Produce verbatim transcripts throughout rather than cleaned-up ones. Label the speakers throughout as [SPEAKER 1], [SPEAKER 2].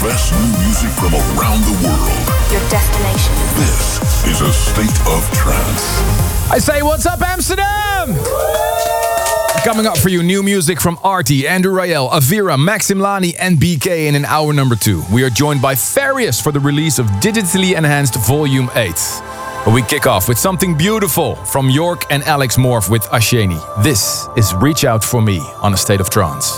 [SPEAKER 1] best new music from around the world.
[SPEAKER 2] Your destination.
[SPEAKER 1] This is a state of trance.
[SPEAKER 3] I say, what's up, Amsterdam? Coming up for you, new music from Arty, Andrew Rayel, Avira, Maxim Lani, and B K in an hour number two. We are joined by Farius for the release of digitally enhanced Volume eight. But we kick off with something beautiful from York and Alex Morph with Asheni. This is Reach Out For Me on A State of Trance.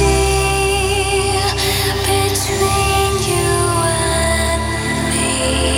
[SPEAKER 4] Between you and me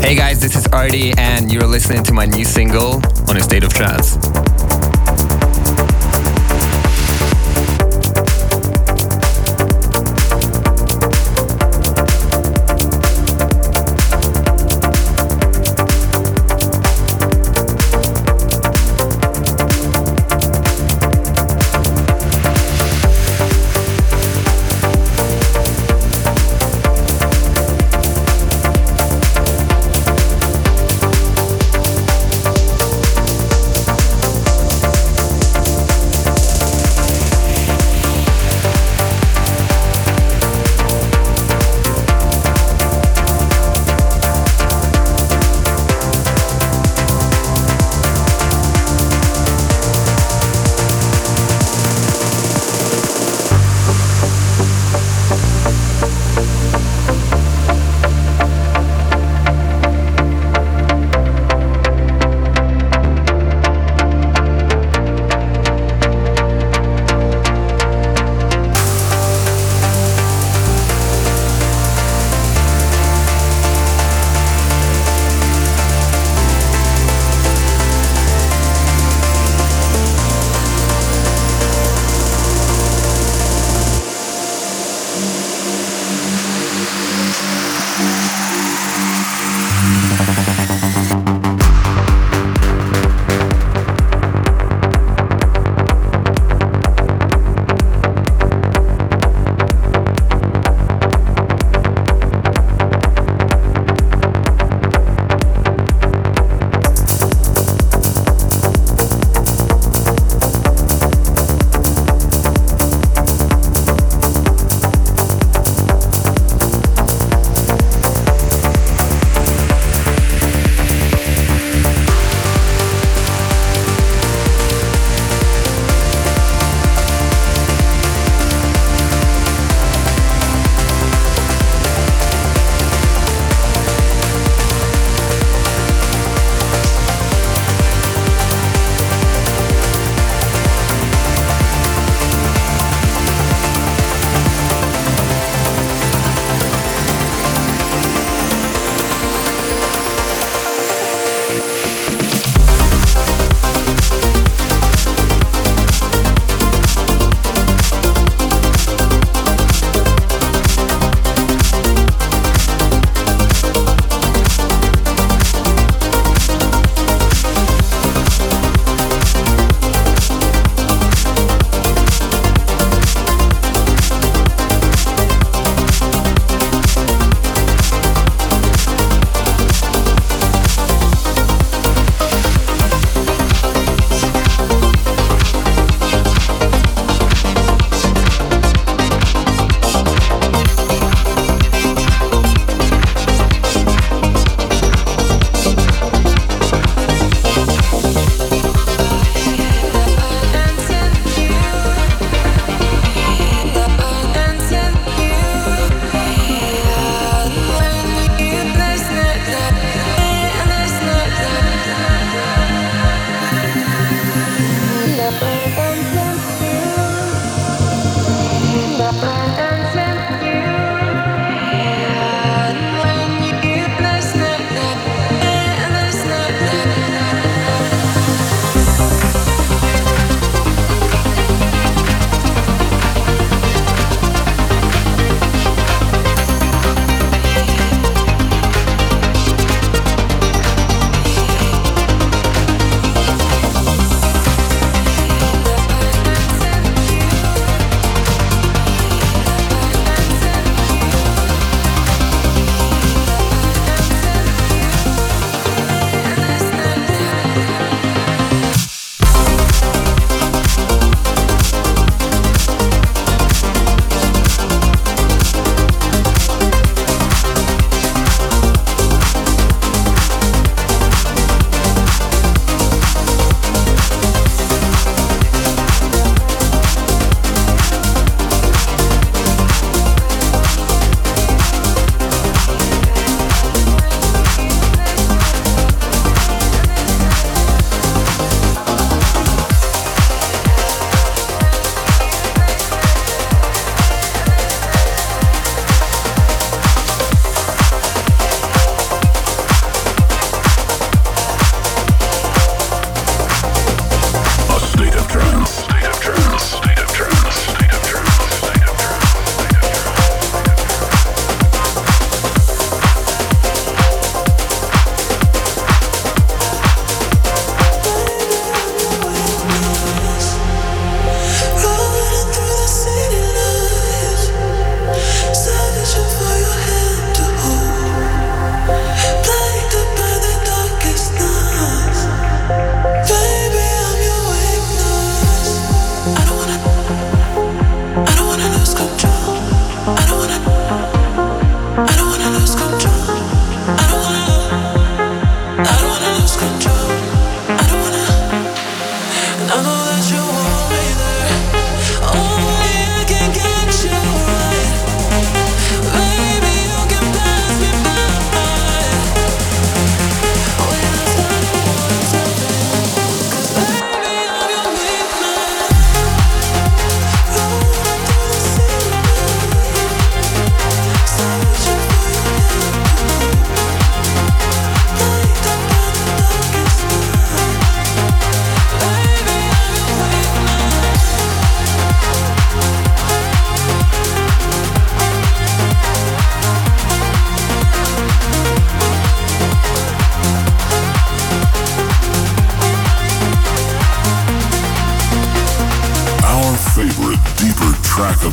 [SPEAKER 2] Hey guys, this is Artie and you're listening to my new single on A State of Trance.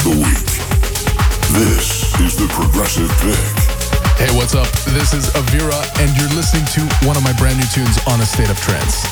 [SPEAKER 1] of the week. This is the Progressive Pick.
[SPEAKER 4] Hey, what's up? This is Avira, and you're listening to one of my brand new tunes on A State of Trance.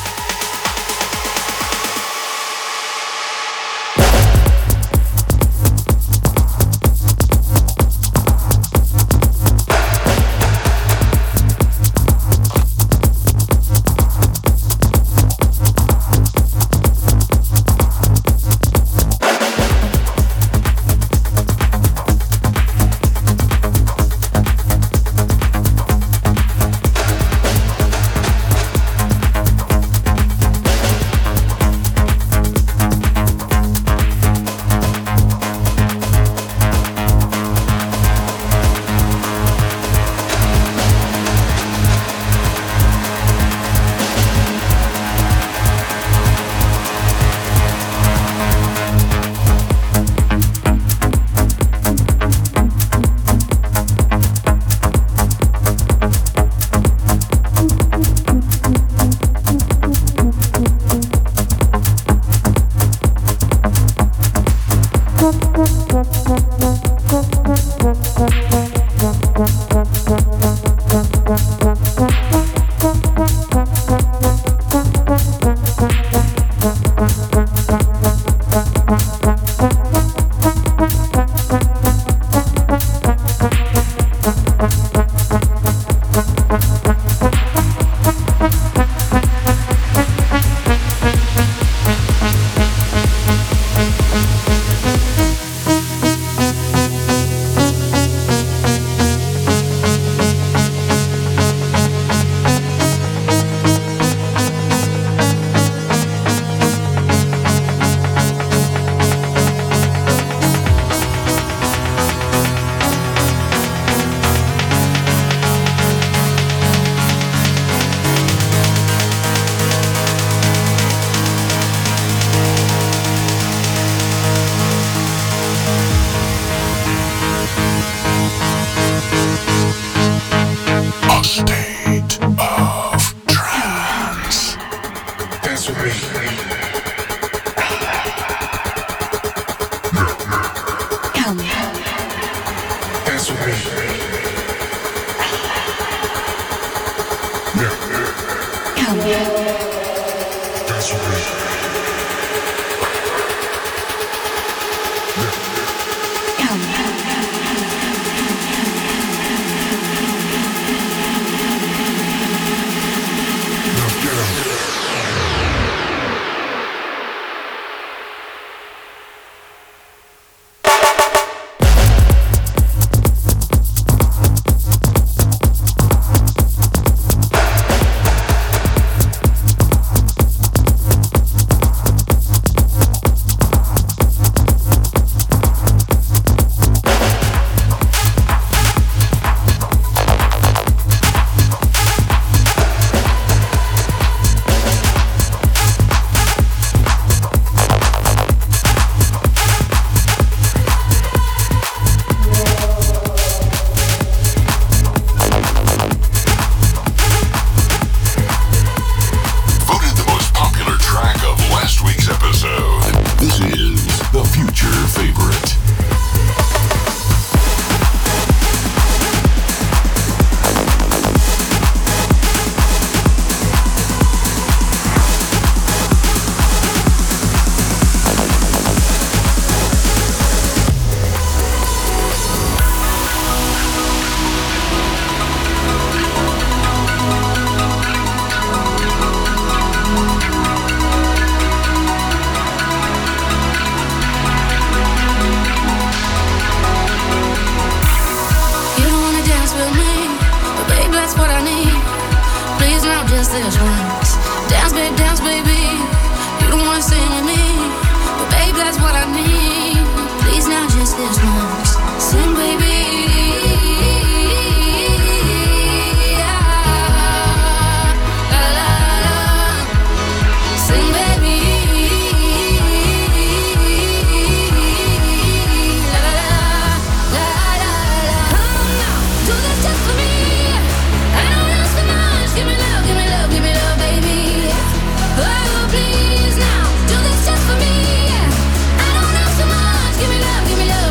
[SPEAKER 5] Give me love, give me love.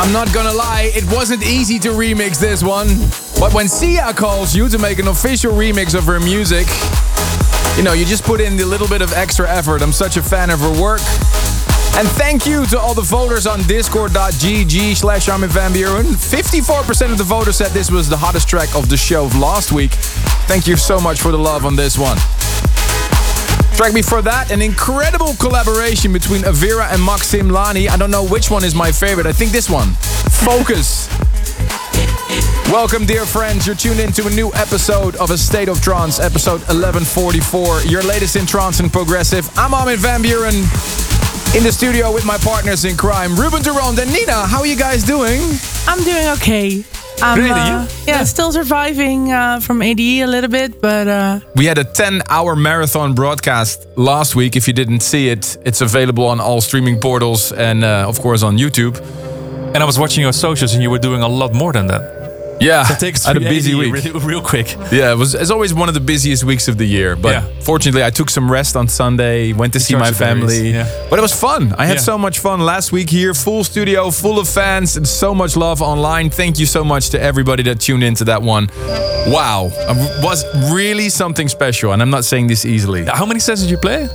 [SPEAKER 3] I'm not gonna lie, it wasn't easy to remix this one. But when Sia calls you to make an official remix of her music, you know, you just put in a little bit of extra effort. I'm such a fan of her work. And thank you to all the voters on discord.gg slash Armin van Buuren. fifty-four percent of the voters said this was the hottest track of the show of last week. Thank you so much for the love on this one. Track before that, an incredible collaboration between Avira and Maxim Lani. I don't know which one is my favorite. I think this one. Focus. Welcome, dear friends. You're tuned in to a new episode of A State of Trance, episode eleven forty-four. Your latest in trance and progressive. I'm Armin van Buuren. In the studio with my partners in crime, Ruben Durand and Nina. How are you guys doing?
[SPEAKER 5] I'm doing okay. I'm,
[SPEAKER 3] really?
[SPEAKER 5] Uh, yeah, yeah, still surviving uh, from A D E a little bit, but... Uh...
[SPEAKER 3] We had a ten-hour marathon broadcast last week. If you didn't see it, it's available on all streaming portals and, uh, of course, on YouTube.
[SPEAKER 6] And I was watching your socials and you were doing a lot more than that.
[SPEAKER 3] Yeah,
[SPEAKER 6] so it takes
[SPEAKER 3] I had a busy week.
[SPEAKER 6] Real, real quick.
[SPEAKER 3] Yeah, it was it's always one of the busiest weeks of the year. But yeah. Fortunately, I took some rest on Sunday, went to see my family. Yeah. But it was fun. I had yeah. so much fun last week here. Full studio, full of fans, and so much love online. Thank you so much to everybody that tuned into that one. Wow, it was really something special. And I'm not saying this easily.
[SPEAKER 6] How many sets did you play?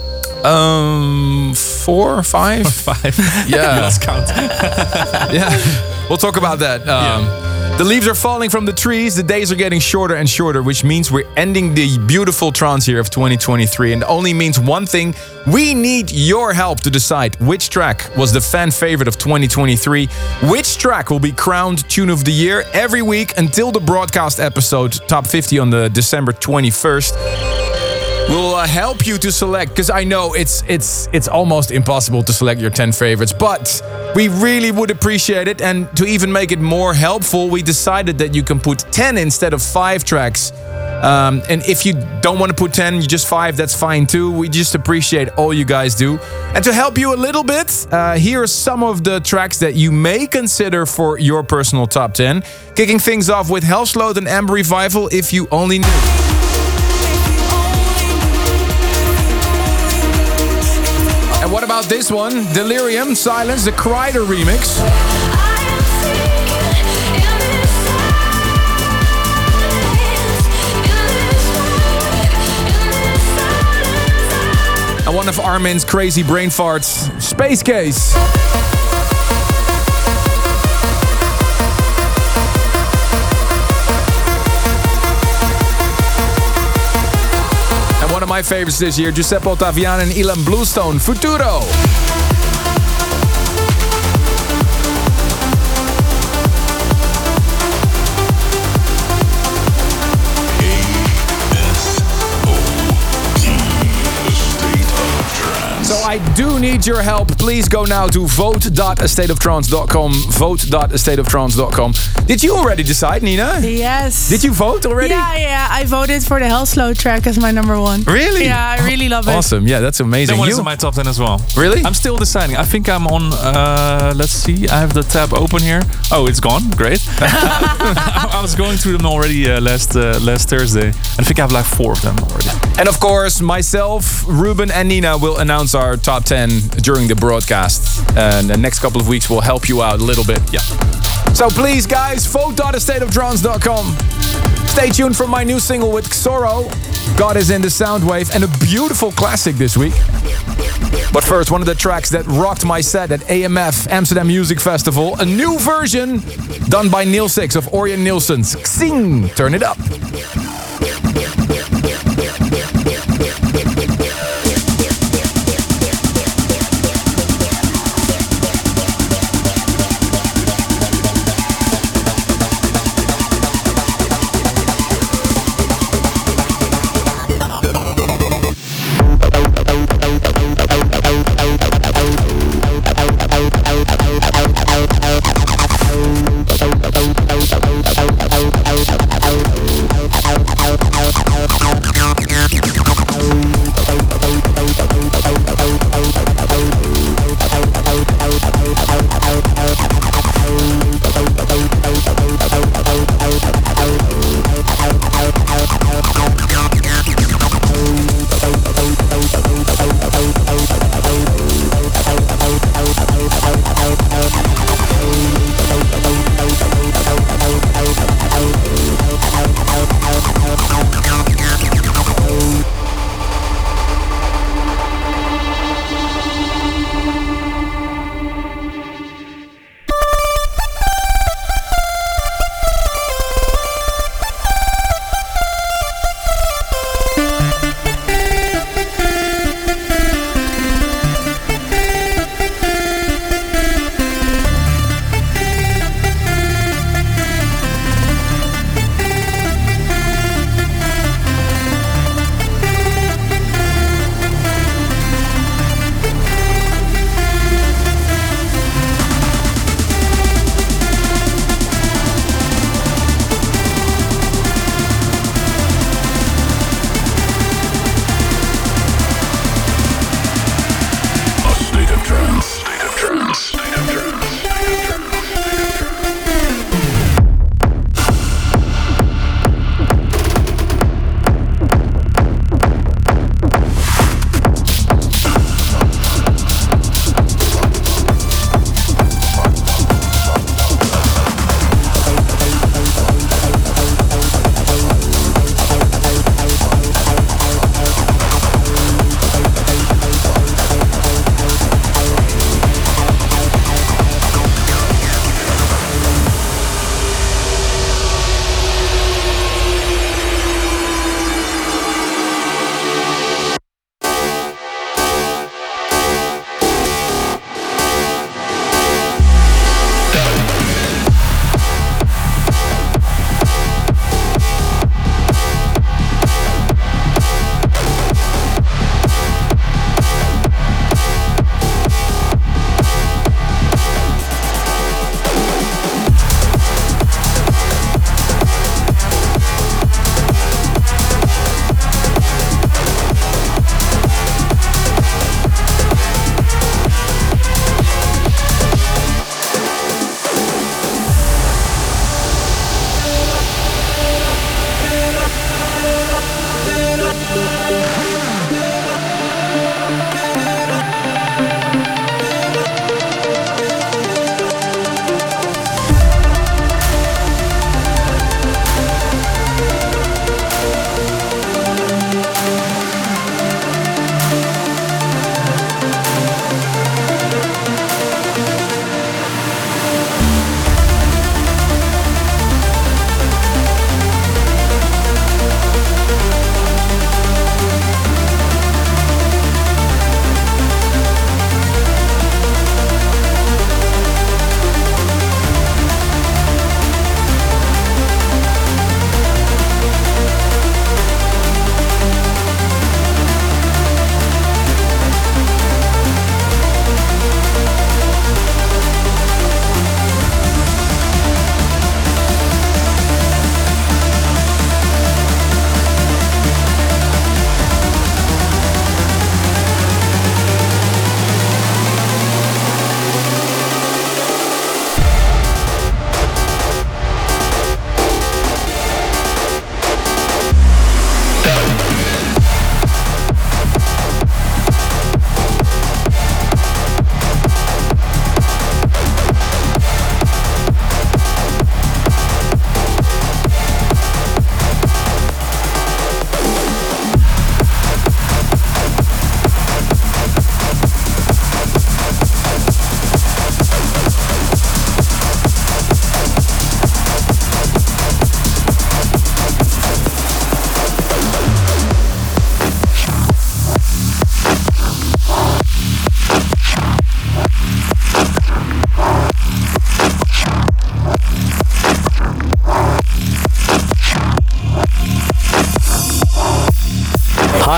[SPEAKER 3] Um, four or five?
[SPEAKER 6] Five.
[SPEAKER 3] Yeah.
[SPEAKER 6] Lost count.
[SPEAKER 3] Yeah, we'll talk about that. Um, yeah. The leaves are falling from the trees, the days are getting shorter and shorter, which means we're ending the beautiful trance year of twenty twenty-three. And it only means one thing: we need your help to decide which track was the fan favorite of twenty twenty-three, which track will be crowned Tune of the Year every week until the broadcast episode, Top fifty on the December twenty-first. We'll uh, help you to select, because I know it's it's it's almost impossible to select your ten favorites, but we really would appreciate it. And to even make it more helpful, we decided that you can put ten instead of five tracks. Um, and if you don't want to put ten, you just five, that's fine too. We just appreciate all you guys do. And to help you a little bit, uh, here are some of the tracks that you may consider for your personal top ten. Kicking things off with Hellsload and Amber Revival, If You Only Knew. And what about this one? Delirium, Silence, the Kreider remix. And one of Armin's crazy brain farts, Space Case. One of my favorites this year, Giuseppe Ottaviani and Ilan Bluestone, Futuro. So I do need your help. Please go now to vote dot a state of trance dot com. vote dot a state of trance dot com. Did you already decide, Nina?
[SPEAKER 5] Yes.
[SPEAKER 3] Did you vote already?
[SPEAKER 5] Yeah, yeah. I voted for the Hellslow track as my number one.
[SPEAKER 3] Really?
[SPEAKER 5] Yeah, I really love it.
[SPEAKER 3] Awesome. Yeah, that's amazing.
[SPEAKER 6] That one
[SPEAKER 3] you?
[SPEAKER 6] is in my top ten as well.
[SPEAKER 3] Really?
[SPEAKER 6] I'm still deciding. I think I'm on, uh, let's see. I have the tab open here. Oh, it's gone. Great. I was going through them already uh, last uh, last Thursday. I think I have like four of them already.
[SPEAKER 3] And of course, myself, Ruben and Nina will announce our top ten during the broadcast. And the next couple of weeks will help you out a little bit.
[SPEAKER 6] Yeah.
[SPEAKER 3] So please, guys, vote dot a state of trance dot com. Stay tuned for my new single with Xoro. God is in the Soundwave, and a beautiful classic this week. But first, one of the tracks that rocked my set at A M F, Amsterdam Music Festival. A new version done by Neil Six of Orion Nilsson's Xing. Turn it up.
[SPEAKER 7] Out.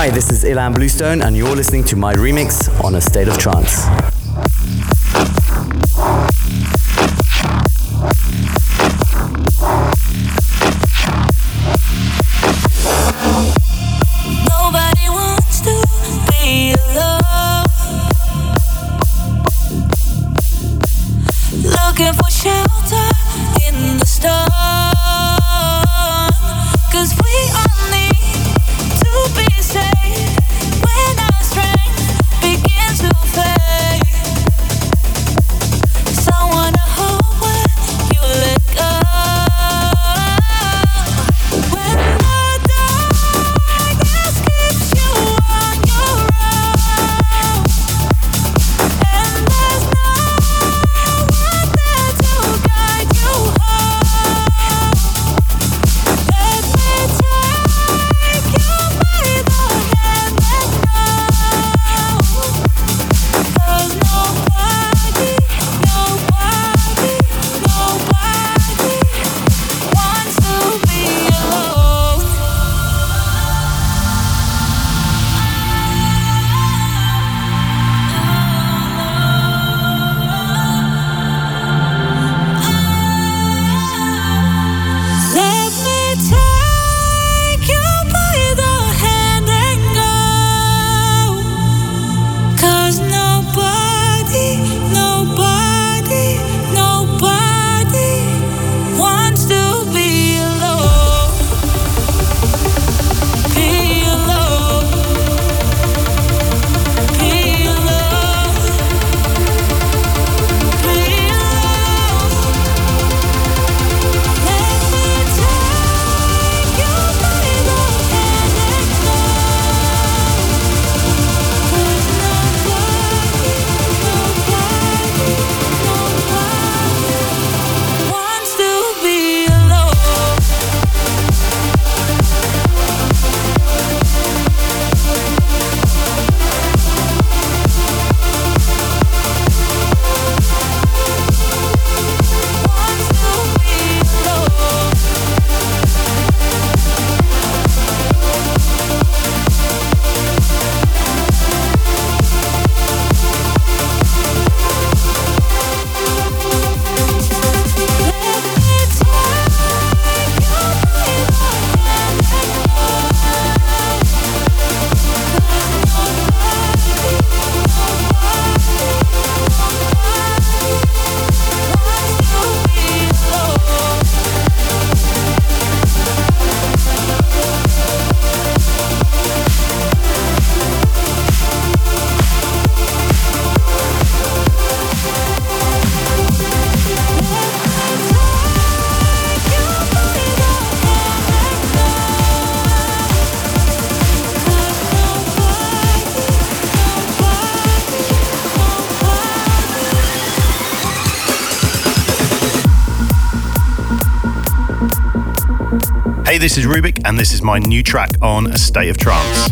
[SPEAKER 7] Hi, this is Ilan Bluestone, and you're listening to my remix on A State of Trance.
[SPEAKER 8] Nobody wants to be alone, looking for shelter in the storm, 'cause we all need to be safe when our strength begins to fade. Someone to hold when you let go. When the darkness keeps you on your own, and there's no one there to guide you home. Let me take you by the hand and go. 'Cause nobody, nobody, nobody wants to be alone. Let me take you by the hand and go. 'Cause nobody, nobody, nobody wants to be alone. Be alone. Be alone. Be alone. Let me take you by the hand and go. 'Cause nobody, nobody, nobody wants to be alone. Wants to be alone.
[SPEAKER 9] Hey, this is Rubik, and this is my new track on A State of Trance.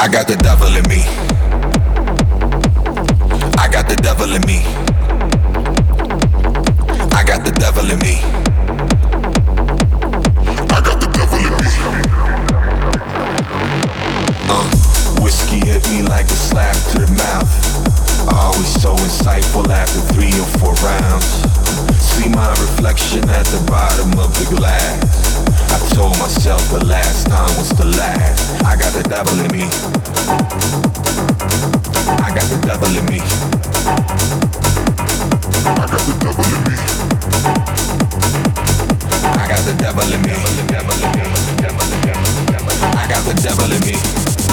[SPEAKER 10] I got the devil in me. I got the devil in me. I got the devil in me. I got the devil in me. Uh, whiskey hit me like a slap to the mouth. Always so insightful after three or four rounds. See my reflection at the bottom of the glass. I told myself the last time was the last. I got the devil in me. I got the devil in me. I got the devil in me. I got the devil in me. I got the devil in me.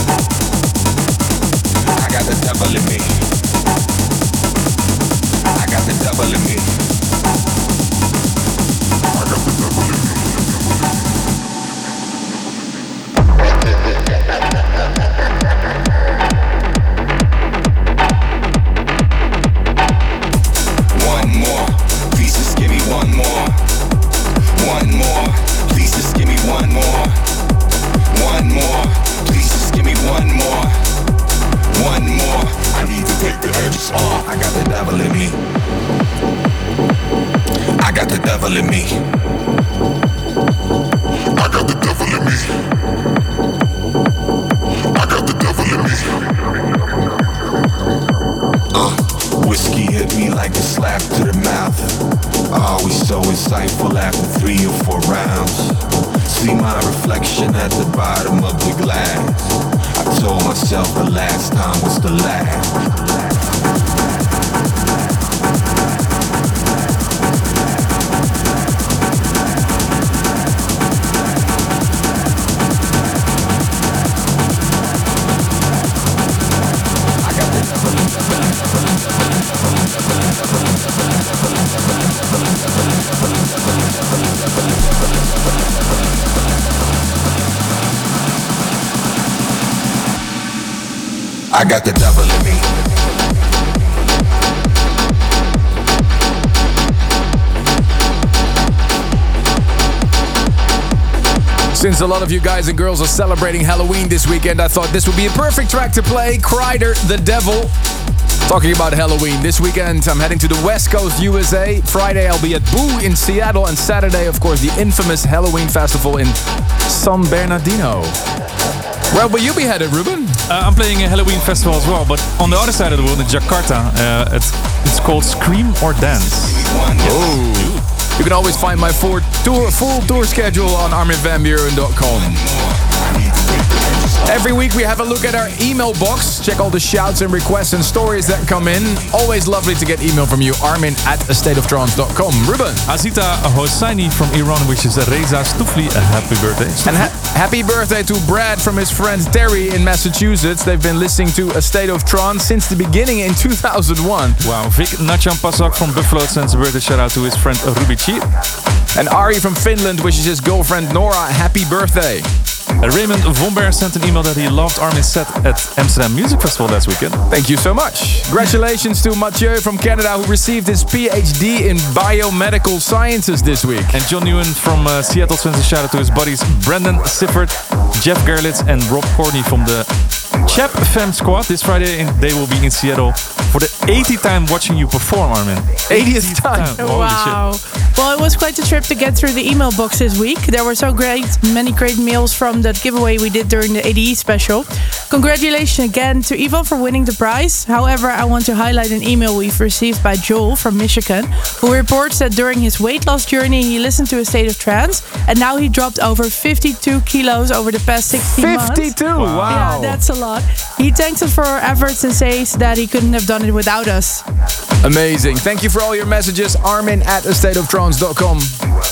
[SPEAKER 10] I got the devil in me. I got the devil in me. I got the devil in me. One more, please just give me one more. One more, please just give me one more. One more, please just give me one more. One more, I need to take the edges off. I got the devil in me. I got the devil in me. I got the devil in me. I got the devil in me. Uh, whiskey hit me like a slap to the mouth. Always so insightful after three or four rounds. See my reflection at the bottom of the glass. I told myself the last time was the last. I got the devil in me.
[SPEAKER 3] Since a lot of you guys and girls are celebrating Halloween this weekend, I thought this would be a perfect track to play. Kryder, The Devil. Talking about Halloween, this weekend I'm heading to the West Coast, U S A. Friday I'll be at Boo in Seattle, and Saturday, of course, the infamous Halloween festival in San Bernardino. Where will you be headed, Ruben?
[SPEAKER 6] Uh, I'm playing a Halloween festival as well, but on the other side of the world in Jakarta. Uh, it's, it's called Scream or Dance.
[SPEAKER 3] Oh. You can always find my full tour, full tour schedule on armin van buuren dot com. Every week we have a look at our email box. Check all the shouts and requests and stories that come in. Always lovely to get email from you. Armin at a state of trance dot com. Ruben.
[SPEAKER 6] Azita Hosseini from Iran wishes Reza Stoufli a happy birthday.
[SPEAKER 3] And ha- happy birthday to Brad from his friend Terry in Massachusetts. They've been listening to A State of Trance since the beginning in two thousand one.
[SPEAKER 6] Wow. Vic Nachampasak from Buffalo sends a birthday shout out to his friend Rubici.
[SPEAKER 3] And Ari from Finland wishes his girlfriend Nora a happy birthday.
[SPEAKER 6] Raymond Vomber sent an email that he loved Armin's set at Amsterdam Music Festival last weekend.
[SPEAKER 3] Thank you so much. Congratulations to Mathieu from Canada, who received his P H D in biomedical sciences this week.
[SPEAKER 6] And John Newen from uh, Seattle sends a shout out to his buddies Brendan Sifford, Jeff Gerlitz and Rob Courtney from the Chap Fam Squad. This Friday in, they will be in Seattle for the eightieth time watching you perform, Armin.
[SPEAKER 3] eightieth time.
[SPEAKER 6] time.
[SPEAKER 5] Wow.
[SPEAKER 6] Shit.
[SPEAKER 5] Well, it was quite a trip to get through the email box this week. There were so great, many great mails from that giveaway we did during the A D E special. Congratulations again to Ivan for winning the prize. However, I want to highlight an email we've received by Joel from Michigan, who reports that during his weight loss journey, he listened to A State of Trance, and now he dropped over fifty-two kilos over the past sixteen months.
[SPEAKER 3] fifty-two, wow. wow.
[SPEAKER 5] Yeah, that's a lot. He thanks us for our efforts and says that he couldn't have done it without us.
[SPEAKER 3] Amazing. Thank you for all your messages. Armin at a state of trance dot com.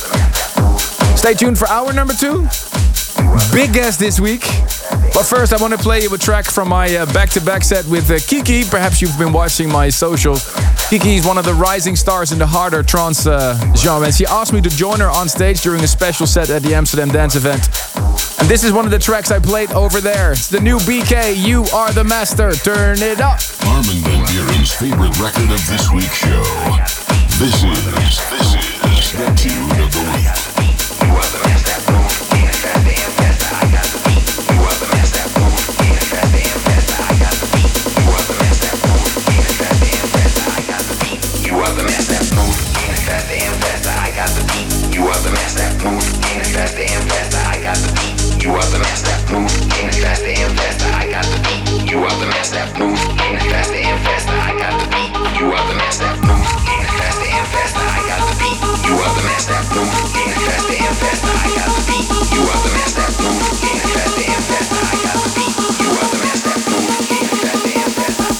[SPEAKER 3] Stay tuned for hour number two. Big guest this week. But first, I want to play you a track from my uh, back-to-back set with uh, Kiki. Perhaps you've been watching my socials. Kiki is one of the rising stars in the harder trance uh, genre. And she asked me to join her on stage during a special set at the Amsterdam Dance event. And this is one of the tracks I played over there. It's the new B K, You Are the Master. Turn it up.
[SPEAKER 1] Armin van Buuren's favorite record of this week's show. This is, this is the tune of the week. You are the master, boom, in a fat damn master. I got the beat. You are the master, boom, in a fat damn
[SPEAKER 11] got the beat. You are the master, move, and it's faster and faster. I got the beat. You are the master, move, and it's faster and faster. I got the beat. You are the master, move, and it's faster and faster. I got the beat. You are the master, move, and it's faster and faster. I got the beat. You are the master, move, and it's faster and faster. I got the beat. You are the master, move, and it's faster and faster. I got the beat. You are the master, move, and it's faster and faster.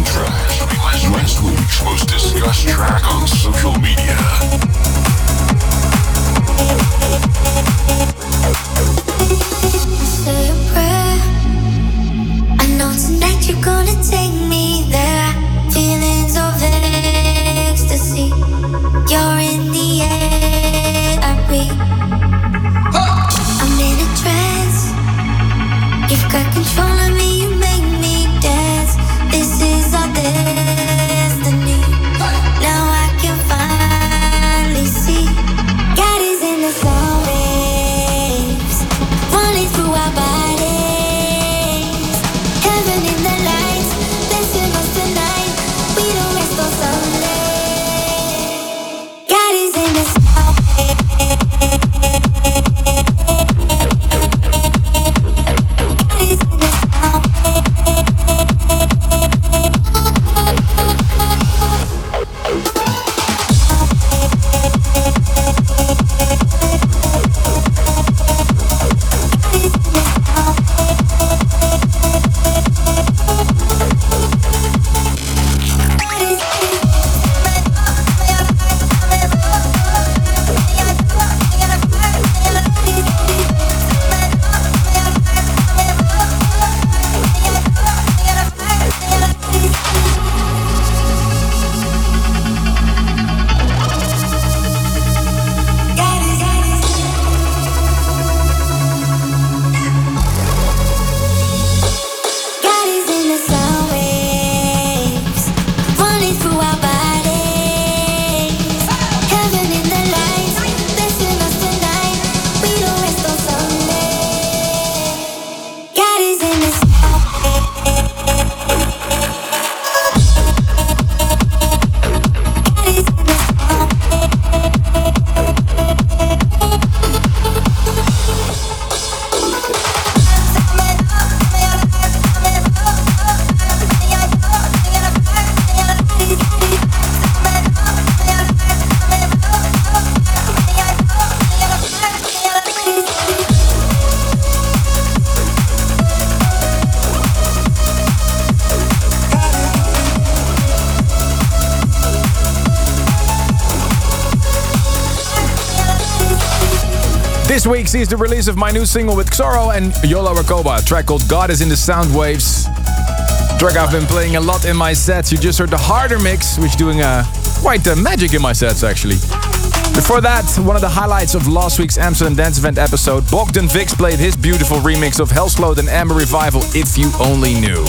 [SPEAKER 1] Track. Last week's most discussed track on social media.
[SPEAKER 8] Say a prayer. I know tonight you're gonna take me there. Feelings of ecstasy. You're in the air. I breathe. I'm in a trance. You've got control of me. You make me dance. This is our destiny. Now I can finally see. God is in the sound waves, running through our bodies. Heaven in the lights, blessing us tonight. We don't rest on Sunday. God is in the sound waves. God is in the sound waves. God is in the sound waves, running through our bodies. Heaven in the lights, blessing us tonight. We don't rest on Sunday. God is in the sound waves. God is in the sound
[SPEAKER 3] This week sees the release of my new single with Xoro and Yola Rakoba, a track called God is in the Sound Waves. Track I've been playing a lot in my sets. You just heard the harder mix, which is doing uh, quite uh, magic in my sets actually. Before that, one of the highlights of last week's Amsterdam Dance Event episode, Bogdan Vix played his beautiful remix of Hellsloat and Amber Revival, If You Only Knew.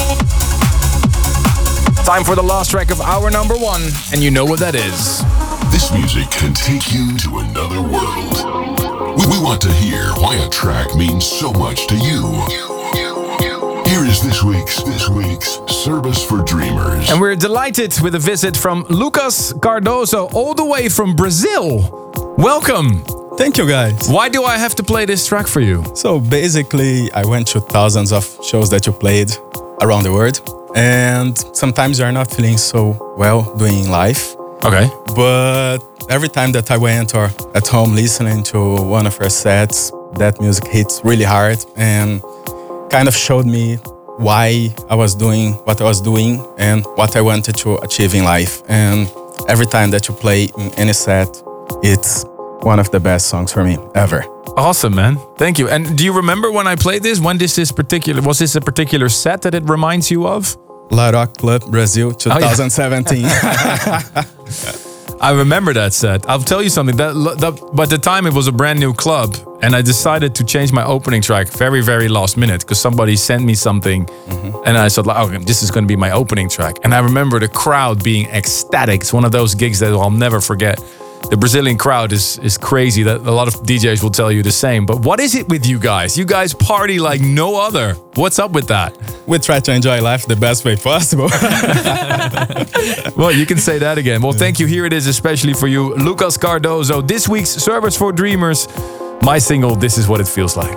[SPEAKER 3] Time for the last track of hour number one, and you know what that is.
[SPEAKER 1] This music can take you to another world. We, we want to hear why a track means so much to you. Here is this week's this week's Service for Dreamers.
[SPEAKER 3] And we're delighted with a visit from Lucas Cardoso, all the way from Brazil. Welcome.
[SPEAKER 12] Thank you, guys.
[SPEAKER 3] Why do I have to play this track for you?
[SPEAKER 12] So basically, I went to thousands of shows that you played around the world, and sometimes you're not feeling so well doing live.
[SPEAKER 3] Okay.
[SPEAKER 12] But every time that I went or at home listening to one of your sets, that music hits really hard and kind of showed me why I was doing what I was doing and what I wanted to achieve in life. And every time that you play in any set, it's one of the best songs for me ever.
[SPEAKER 3] Awesome, man. Thank you. And do you remember when I played this? When this is particular, was this a particular set that it reminds you of?
[SPEAKER 12] La Rock Club Brazil twenty seventeen.
[SPEAKER 3] Oh, yeah. I remember that set. I'll tell you something. That, that, but at the time it was a brand new club, and I decided to change my opening track very, very last minute because somebody sent me something, mm-hmm. and I thought, like, okay, this is going to be my opening track. And I remember the crowd being ecstatic. It's one of those gigs that I'll never forget. The Brazilian crowd is is crazy. That a lot of D Js will tell you the same. But what is it with you guys? You guys party like no other. What's up with that?
[SPEAKER 12] We try to enjoy life the best way possible.
[SPEAKER 3] Well, you can say that again. Well, thank you. Here it is, especially for you, Lucas Cardoso. This week's Service for Dreamers. My single, This Is What It Feels Like.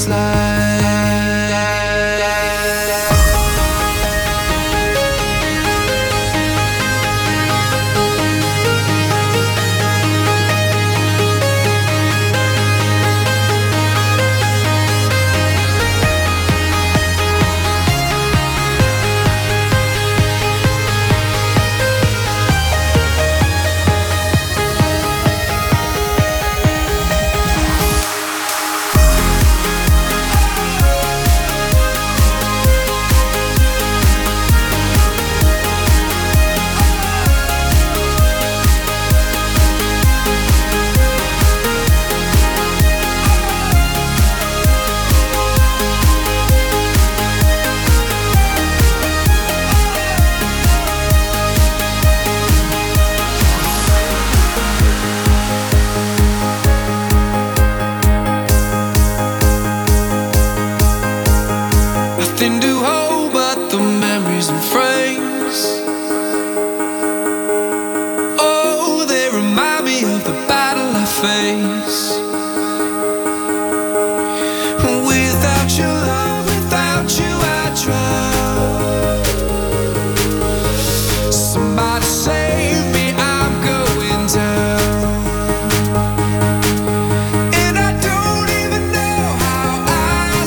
[SPEAKER 13] feels like. Nothing to hold but the memories and frames. Oh, they remind me of the battle I face. Without your love, without you I drown. Somebody save me, I'm going down. And I don't even know how I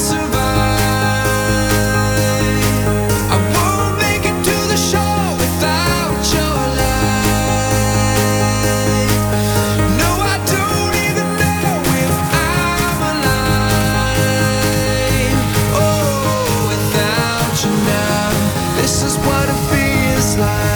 [SPEAKER 13] survive. I won't make it to the shore without your light. No, I don't even know if I'm alive. Oh, without you now, this is what it feels like.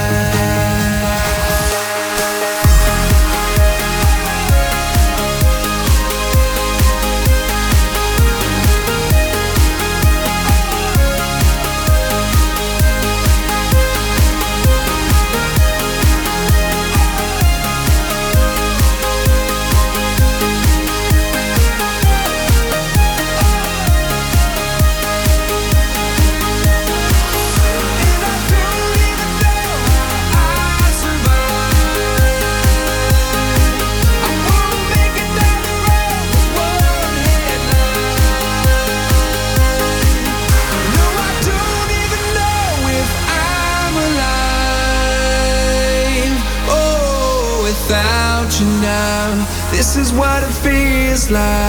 [SPEAKER 13] Without you now, this is what it feels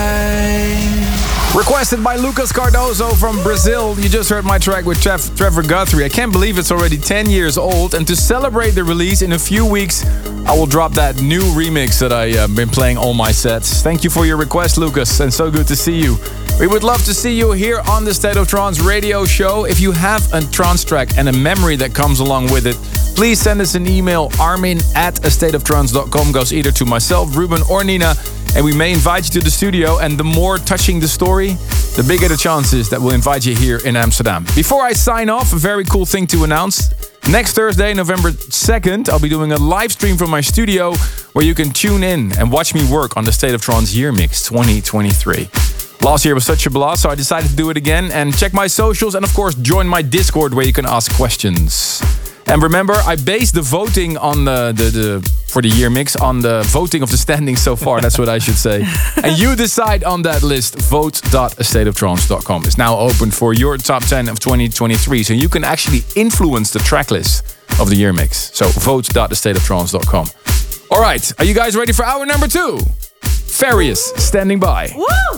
[SPEAKER 13] like.
[SPEAKER 3] Requested by Lucas Cardozo from Brazil. You just heard my track with Trev- Trevor Guthrie. I can't believe it's already ten years old. And to celebrate the release in a few weeks, I will drop that new remix that I've uh, been playing all my sets. Thank you for your request, Lucas, and so good to see you. We would love to see you here on the State of Trance radio show. If you have a trance track and a memory that comes along with it, please send us an email. Armin at a state of trance dot com goes either to myself, Ruben, or Nina, and we may invite you to the studio. And the more touching the story, the bigger the chances that we'll invite you here in Amsterdam. Before I sign off, a very cool thing to announce. Next Thursday, November second, I'll be doing a live stream from my studio where you can tune in and watch me work on the State of Trance Year Mix twenty twenty-three. Last year was such a blast, so I decided to do it again. And check my socials and of course join my Discord where you can ask questions. And remember, I based the voting on the, the, the for the year mix on the voting of the standings so far. That's what I should say. And you decide on that list. vote dot a state of trance dot com is now open for your top ten of twenty twenty-three. So you can actually influence the track list of the year mix. So vote dot a state of trance dot com. All right, are you guys ready for hour number two? Farius standing by.
[SPEAKER 5] Woo!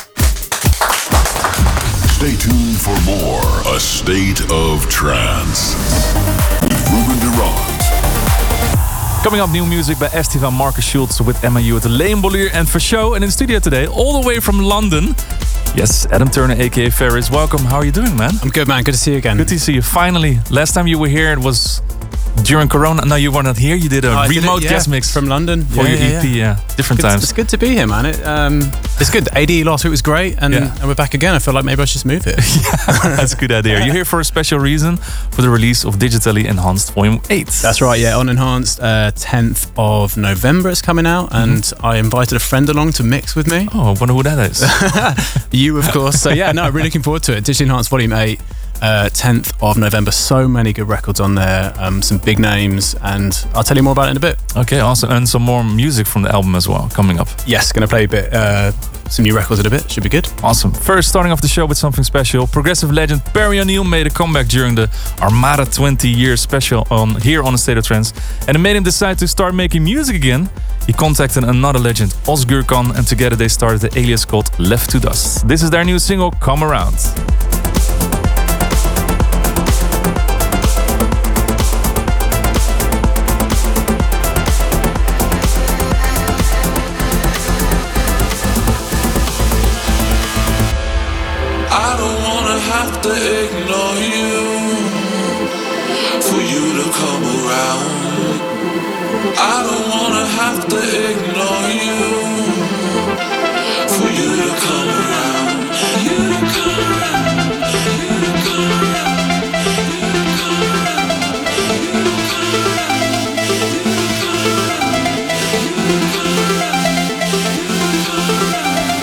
[SPEAKER 1] Stay tuned for more A State of Trance with Ruben de Ronde.
[SPEAKER 6] Coming up, new music by Estevan Marcus Schultz with M I U at the Leon Bolier and for show. And in studio today, all the way from London, yes, Adam Turner, aka Farius. Welcome. How are you doing, man?
[SPEAKER 14] I'm good, man. Good to see you again.
[SPEAKER 6] Good to see you. Finally, last time you were here, it was during Corona. No, you were not here. You did a
[SPEAKER 14] oh,
[SPEAKER 6] remote
[SPEAKER 14] did it, yeah,
[SPEAKER 6] guest mix
[SPEAKER 14] from London
[SPEAKER 6] for
[SPEAKER 14] yeah,
[SPEAKER 6] your
[SPEAKER 14] yeah,
[SPEAKER 6] E P. Yeah,
[SPEAKER 14] yeah.
[SPEAKER 6] different
[SPEAKER 14] good,
[SPEAKER 6] times.
[SPEAKER 14] It's good to be here, man. It, um, it's good. A D last week was great, and,
[SPEAKER 6] yeah.
[SPEAKER 14] and we're back again. I feel like maybe I should just move it.
[SPEAKER 6] Yeah, that's a good idea. You're here for a special reason, for the release of Digitally Enhanced Volume eight.
[SPEAKER 14] That's right. Yeah, on Enhanced, uh, tenth of November it's coming out, and mm-hmm. I invited a friend along to mix with me.
[SPEAKER 6] Oh, I wonder who that is.
[SPEAKER 14] You, of course. So yeah, no, I'm really looking forward to it. Digitally Enhanced Volume eight. Uh, tenth of November. So many good records on there. Um, some big names, and I'll tell you more about it in a bit.
[SPEAKER 6] Okay, awesome. And some more music from the album as well coming up.
[SPEAKER 14] Yes, going to play a bit. Uh, some new records in a bit. Should be good.
[SPEAKER 6] Awesome. First, starting off the show with something special. Progressive legend Perry O'Neill made a comeback during the Armada twenty year special on here on A State of Trance, and it made him decide to start making music again. He contacted another legend, Ozgur Khan, and together they started the alias called Left to Dust. This is their new single, Come Around.
[SPEAKER 13] I don't wanna have to ignore you for you to come around. I don't wanna have to ignore you for you to come around. You to come around. You to come around. You to come around. You to come around. You to come around. You to come around. You to come around.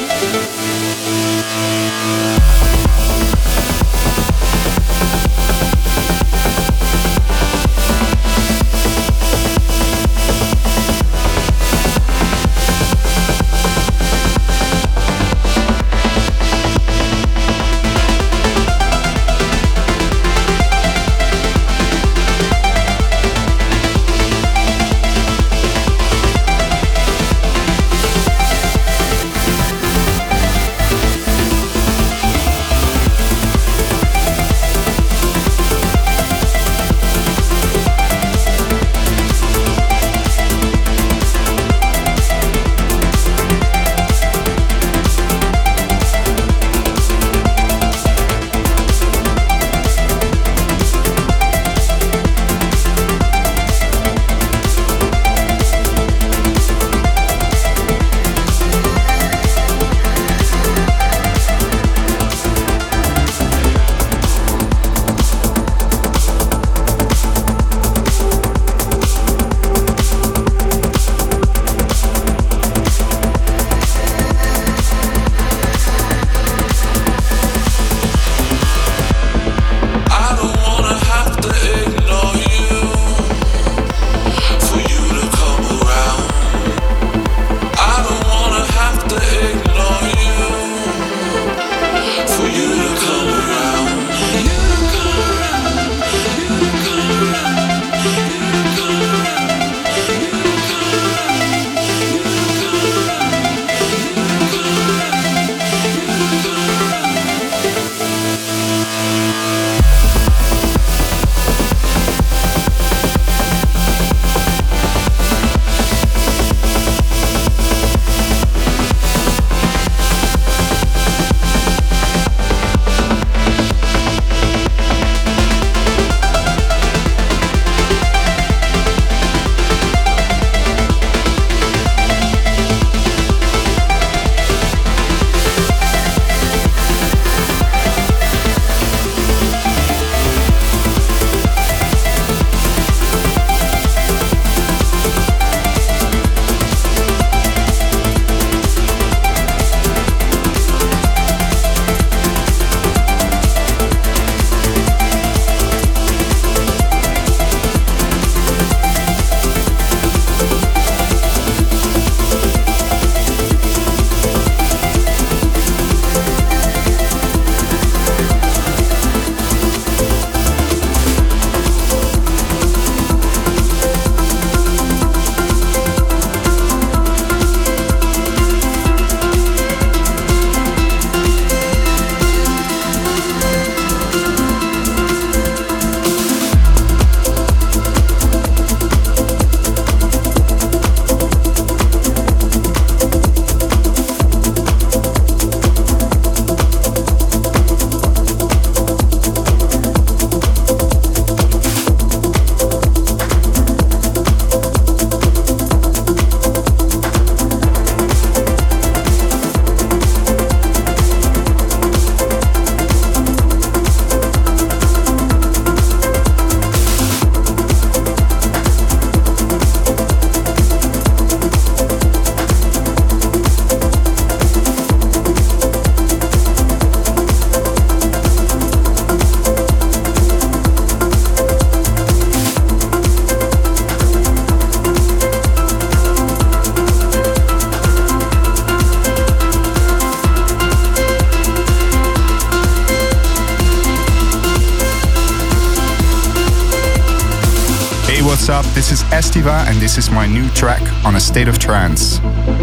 [SPEAKER 15] what's up? This is Estiva and this is my new track on A State of Trance.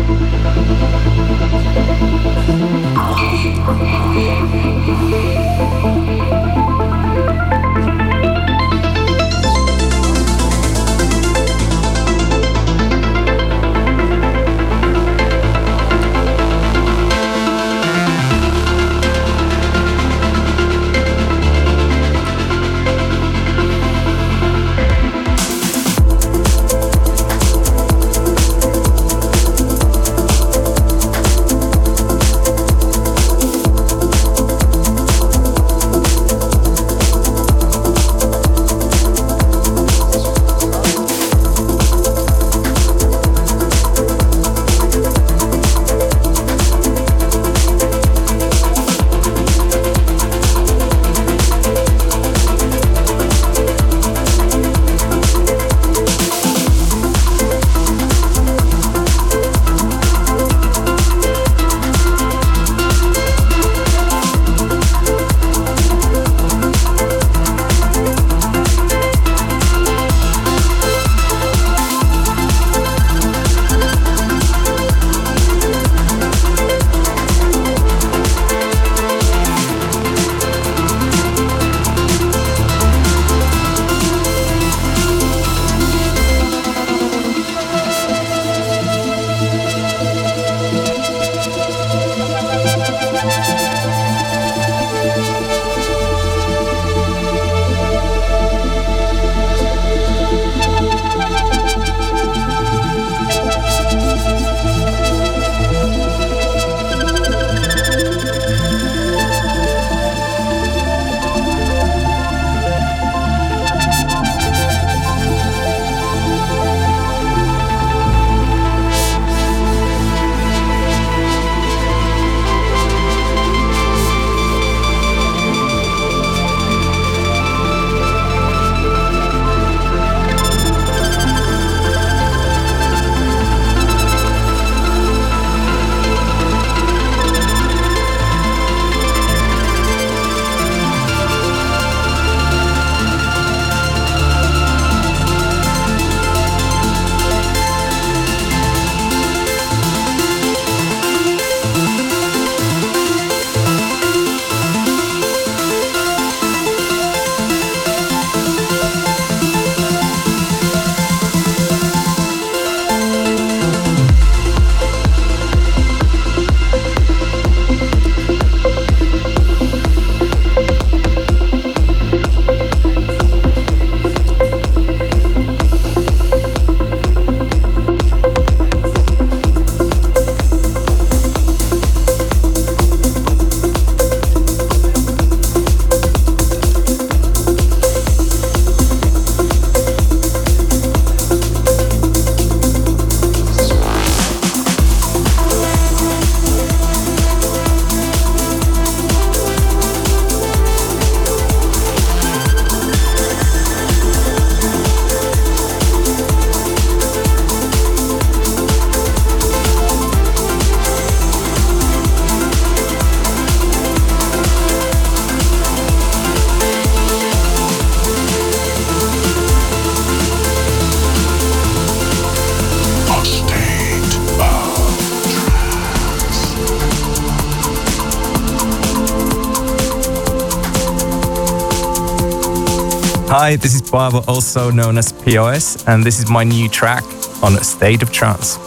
[SPEAKER 16] Hi, this is Paavo, also known as P O S, and this is my new track on State of Trance.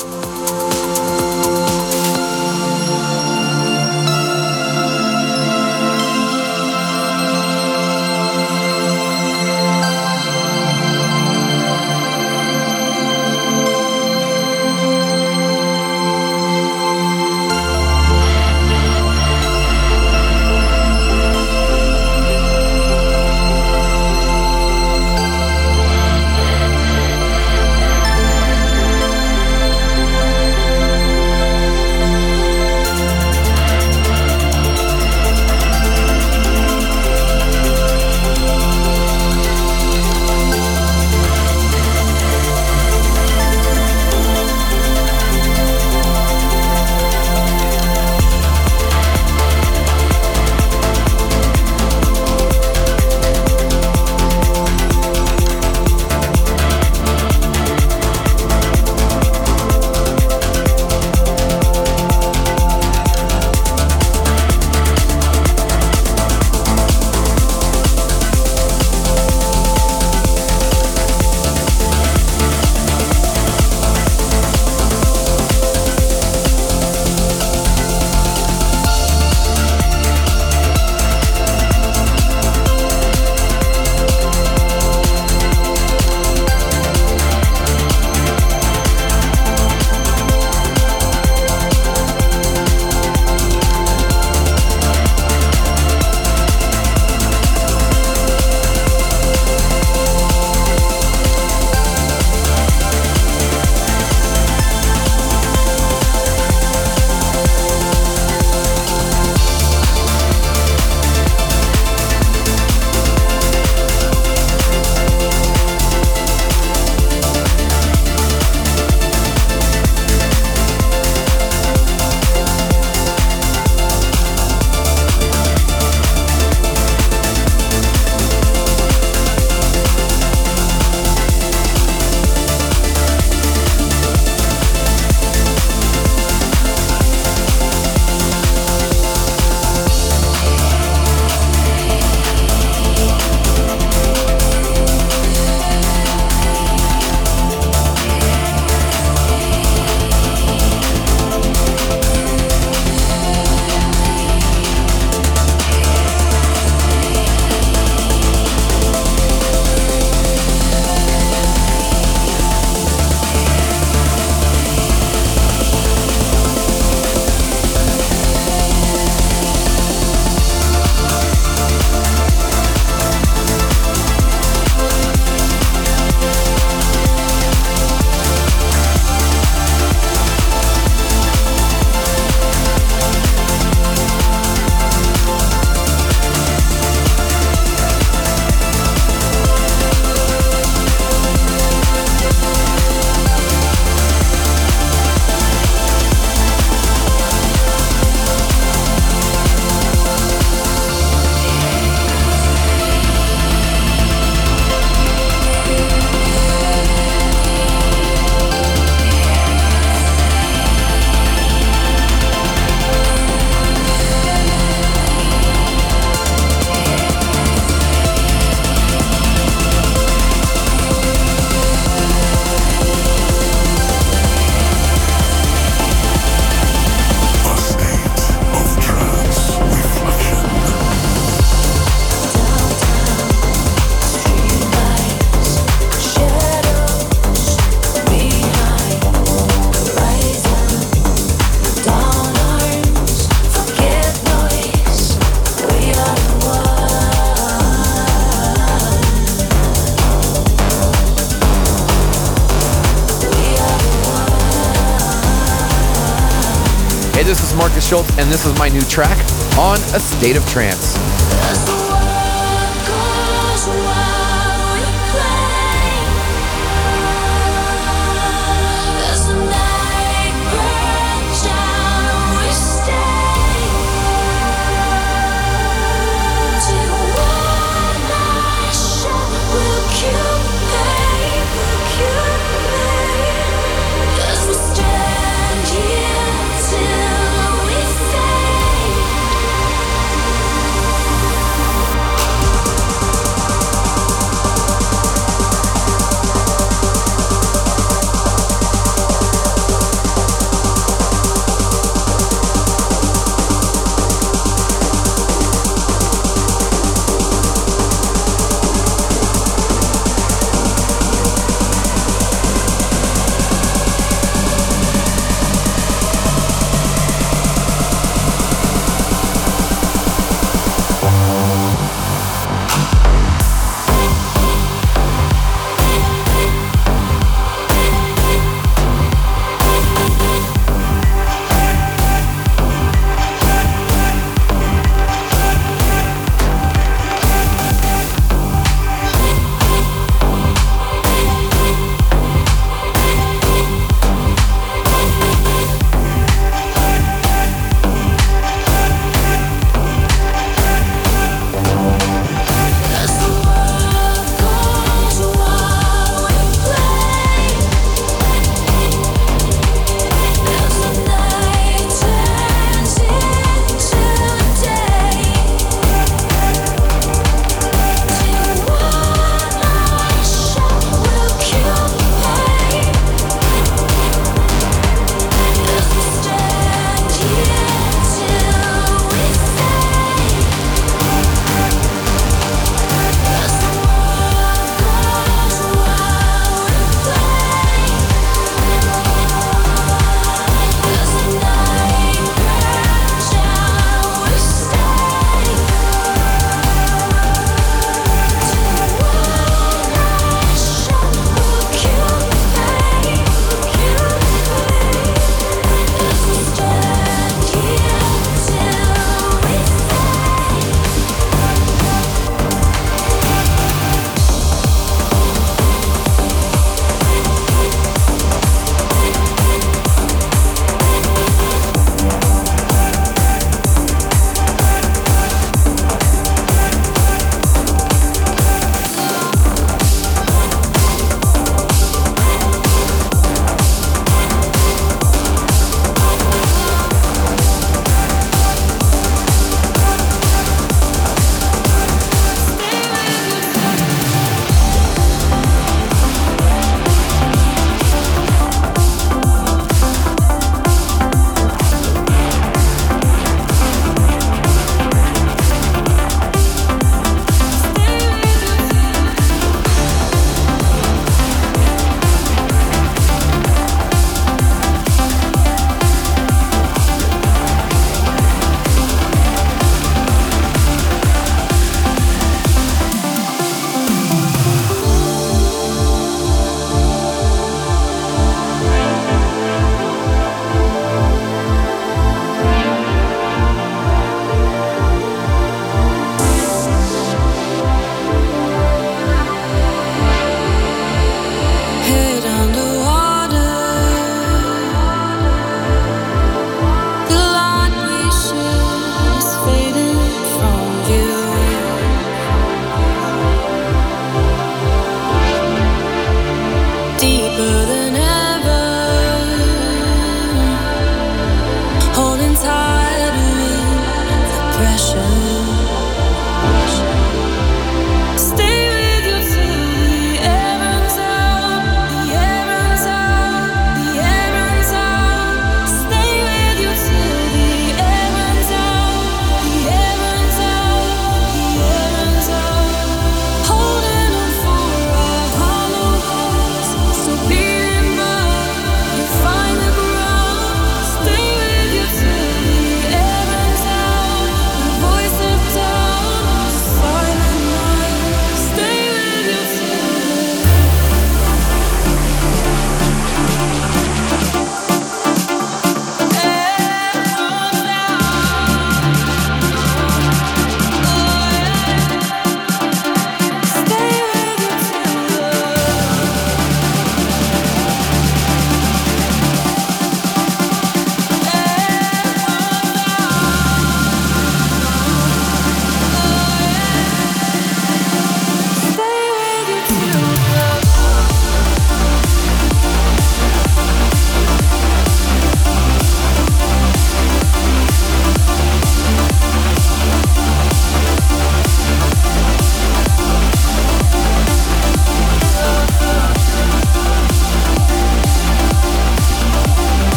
[SPEAKER 17] Schultz, and this is my new track on A State of Trance.
[SPEAKER 8] Till we fade.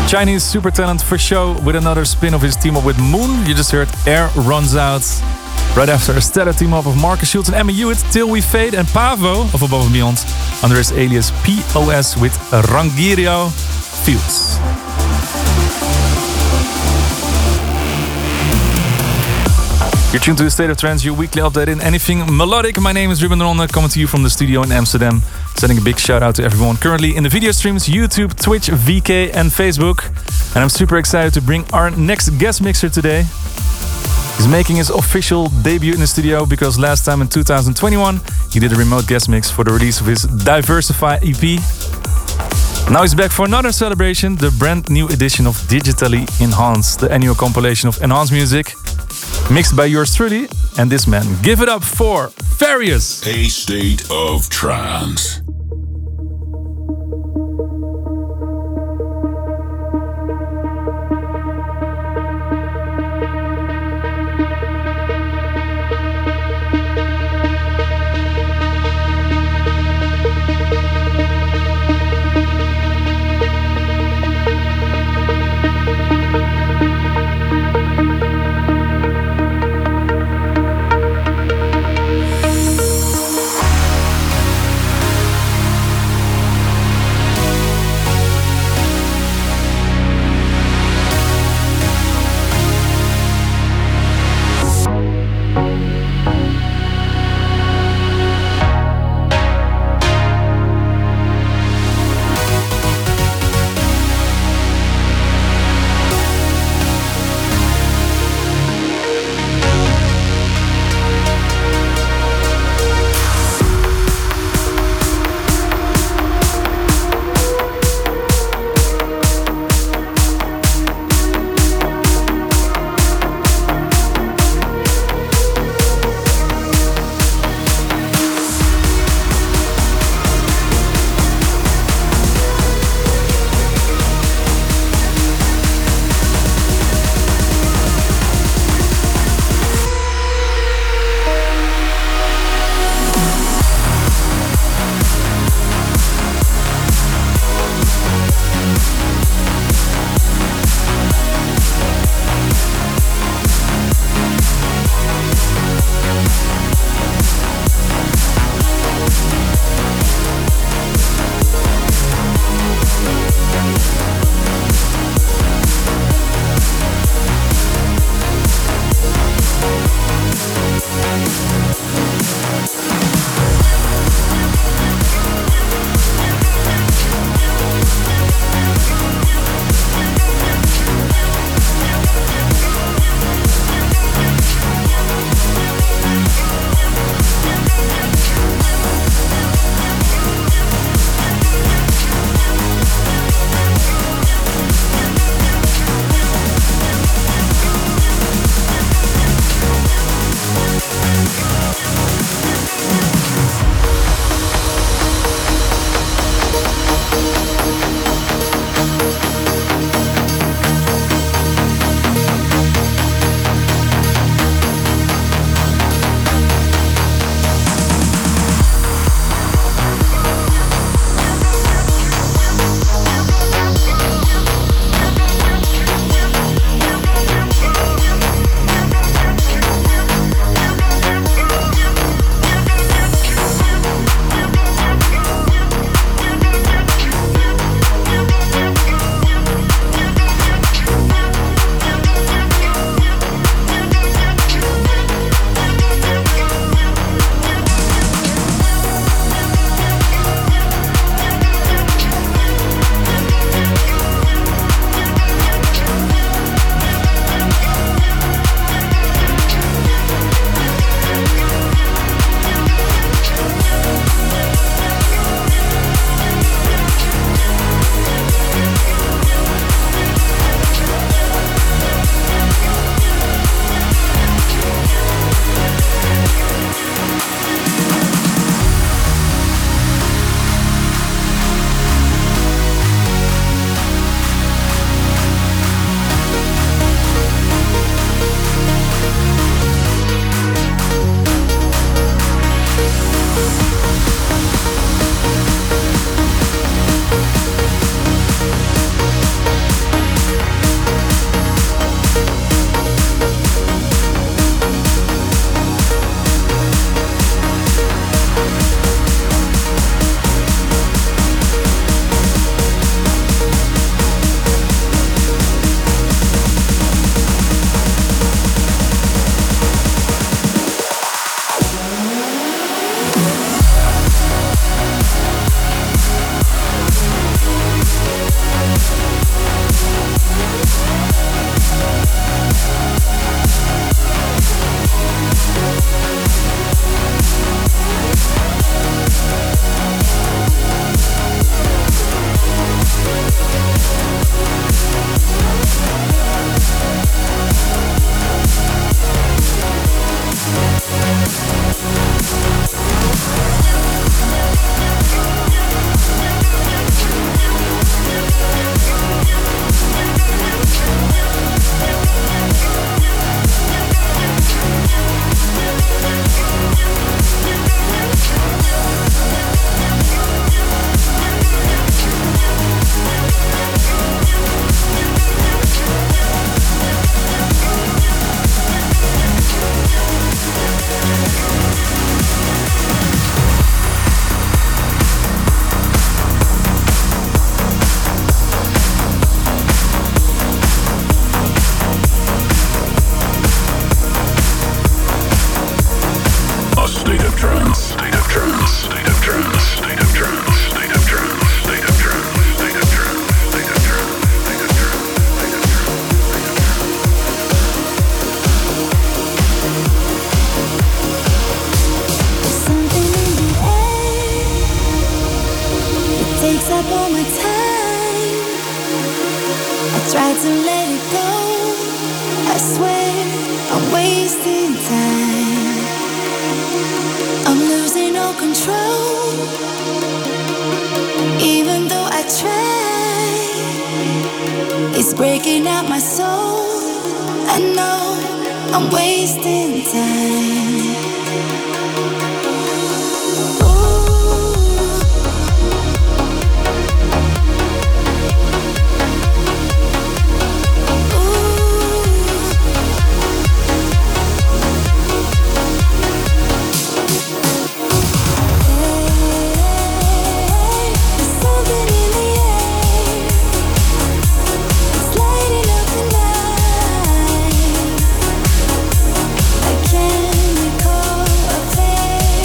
[SPEAKER 6] Chinese super talent for show with another spin of his team up with Moon. You just heard Air Runs Out. Right after a stellar team up of Marcus Schultz and Emma Hewitt, Till We Fade, and Pavo of Above and Beyond under his alias P O S with Rangirio Fields. You're tuned to the State of Trance, your weekly update in anything melodic. My name is Ruben de Ronde, coming to you from the studio in Amsterdam. Sending a big shout out to everyone currently in the video streams, YouTube, Twitch, V K and Facebook. And I'm super excited to bring our next guest mixer today. He's making his official debut in the studio because last time in two thousand twenty-one he did a remote guest mix for the release of his Diversify E P. Now he's back for another celebration, the brand new edition of Digitally Enhanced, the annual compilation of enhanced music, mixed by yours truly and this man. Give it up for Farius!
[SPEAKER 1] A State of Trance.
[SPEAKER 8] Try to let it go. I swear I'm wasting time. I'm losing all control. Even though I try, it's breaking out my soul. I know I'm wasting time. Chemical affair.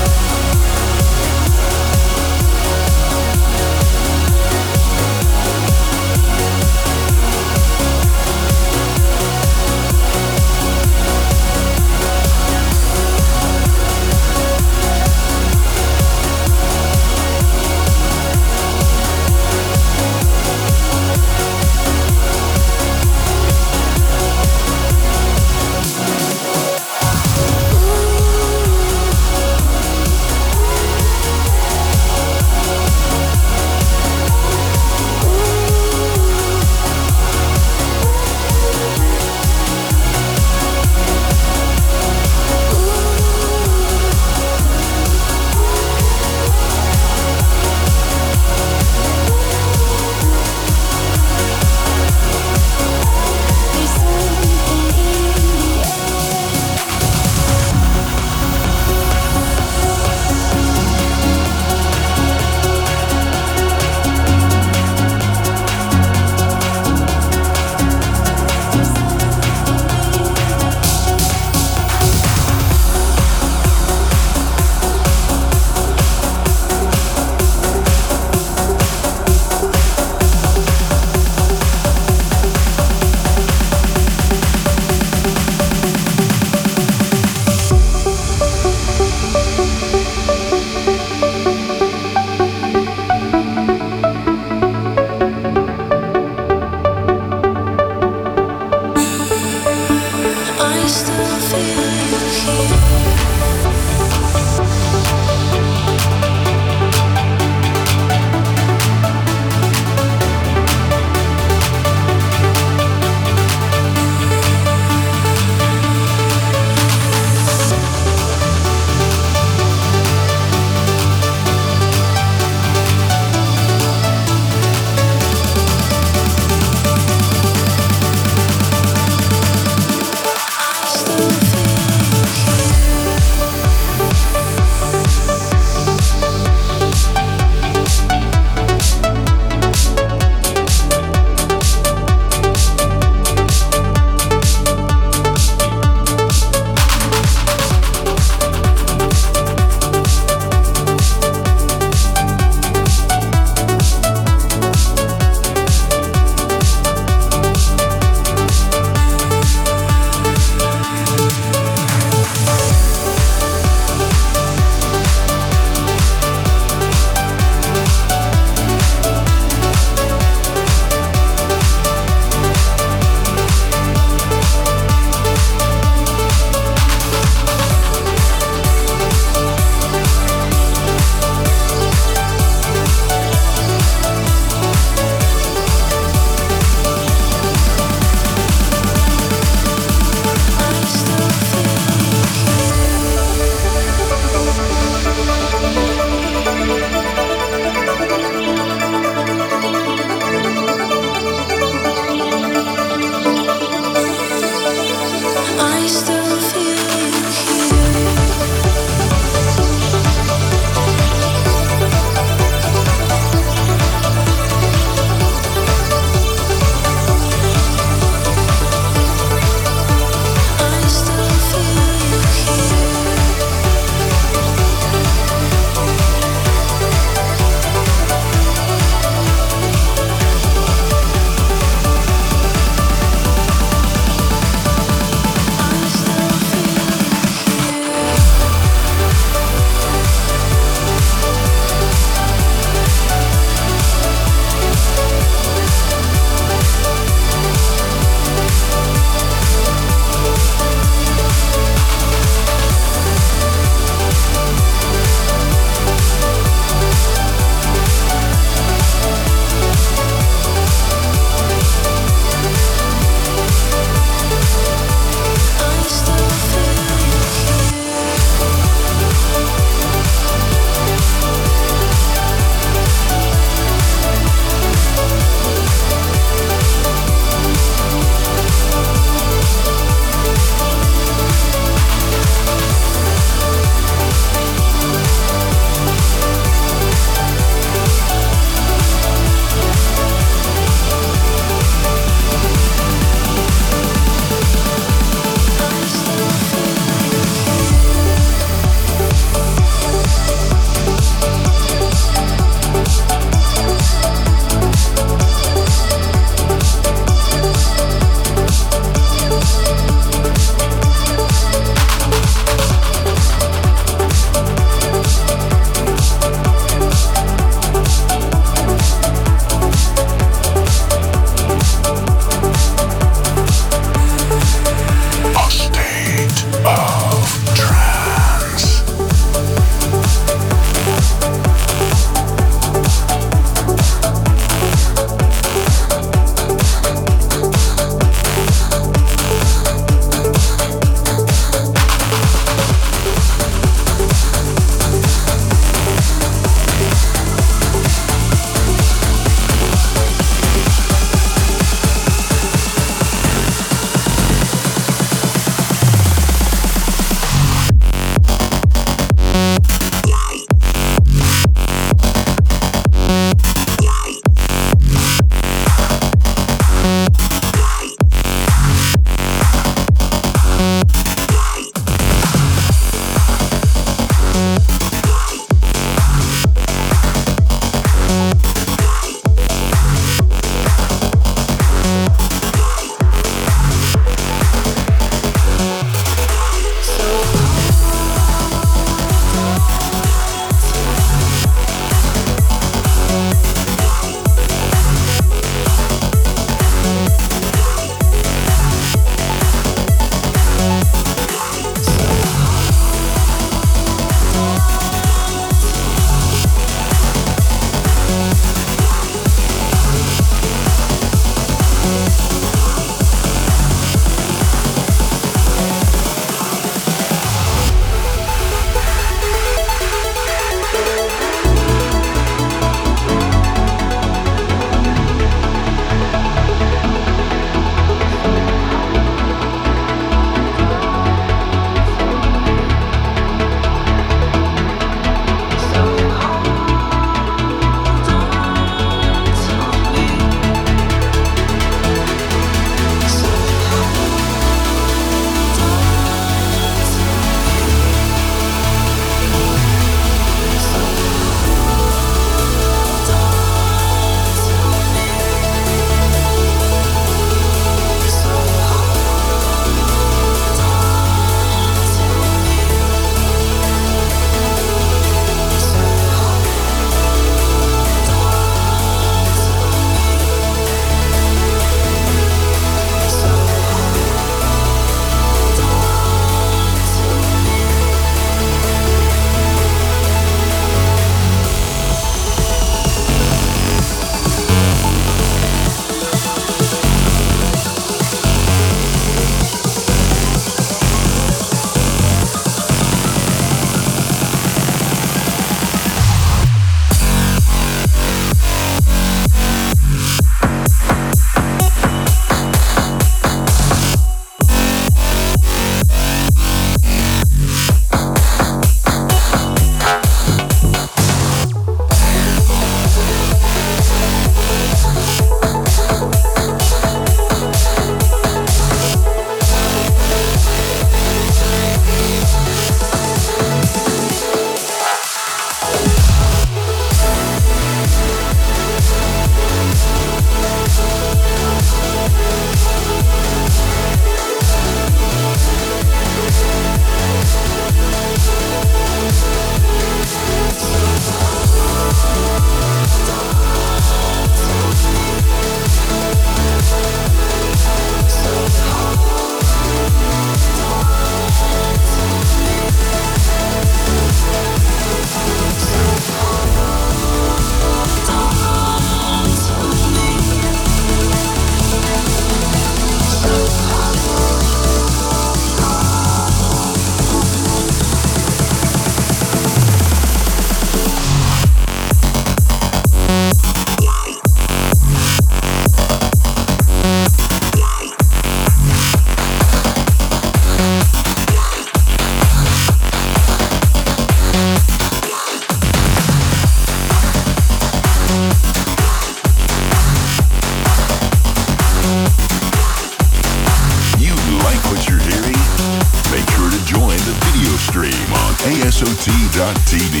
[SPEAKER 1] dot t v.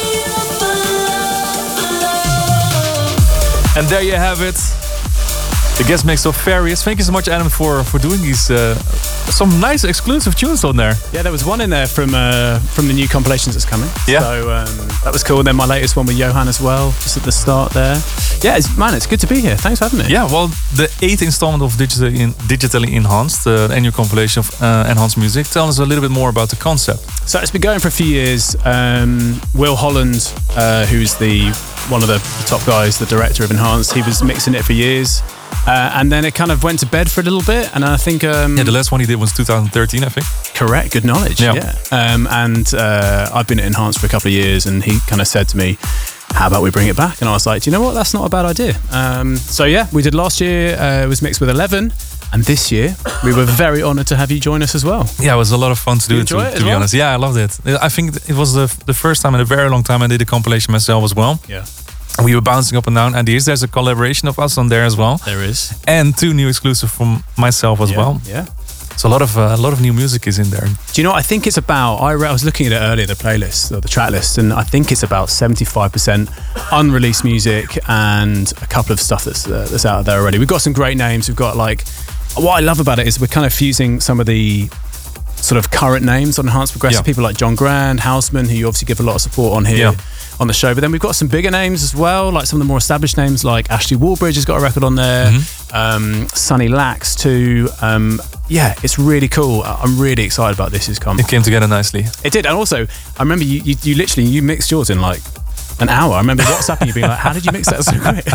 [SPEAKER 6] And there you have it. The guest mix of Farius. Thank you so much, Adam, for, for doing these uh, some nice exclusive tunes on there.
[SPEAKER 14] Yeah, there was one in there from uh, from the new compilations that's coming.
[SPEAKER 6] Yeah.
[SPEAKER 14] So um, that was cool. And then my latest one with Johan as well, just at the start there. Yeah, it's, man, it's good to be here. Thanks for having me.
[SPEAKER 6] Yeah, well, the eighth installment of Digitally, in, Digitally Enhanced, uh, the annual compilation of uh, Enhanced Music. Tell us a little bit more about the concept.
[SPEAKER 14] So it's been going for a few years. Um, Will Holland, uh, who's the one of the, the top guys, the director of Enhanced, he was mixing it for years. Uh, and then it kind of went to bed for a little bit, and I think um,
[SPEAKER 6] yeah, the last one he did was two thousand thirteen, I think.
[SPEAKER 14] Correct, good knowledge. Yeah, yeah. Um, and uh, I've been at Enhanced for a couple of years, and he kind of said to me, "How about we bring it back?" And I was like, "Do you know what? That's not a bad idea." Um, so yeah, we did last year. Uh, it was mixed with Eleven, and this year we were very honoured to have you join us as well.
[SPEAKER 6] Yeah, it was a lot of fun to do it. To,
[SPEAKER 14] it
[SPEAKER 6] to be
[SPEAKER 14] well?
[SPEAKER 6] honest, yeah, I loved it. I think it was the the first time in a very long time I did a compilation myself as well.
[SPEAKER 14] Yeah.
[SPEAKER 6] We were bouncing up and down ideas. There's a collaboration of us on there as well.
[SPEAKER 14] There is,
[SPEAKER 6] and two new exclusive from myself as
[SPEAKER 14] yeah,
[SPEAKER 6] well.
[SPEAKER 14] Yeah,
[SPEAKER 6] so a lot of uh, a lot of new music is in there.
[SPEAKER 14] Do you know what I think it's about? I, re- I was looking at it earlier, the playlist or the track list, and I think it's about seventy-five percent unreleased music and a couple of stuff that's uh, that's out there already. We've got some great names. We've got like, what I love about it is we're kind of fusing some of the sort of current names on Enhanced Progressive, yeah. people like John Grand, Houseman, who you obviously give a lot of support on here. Yeah. On the show, but then we've got some bigger names as well, like some of the more established names, like Ashley Wallbridge has got a record on there, mm-hmm. um, Sunny Lax too. Um, yeah, it's really cool. I'm really excited about this. Is come.
[SPEAKER 6] It came together nicely.
[SPEAKER 14] It did, and also I remember you, you, you literally you mixed yours in like an hour. I remember WhatsApping you being like, "How did you mix that so quick?"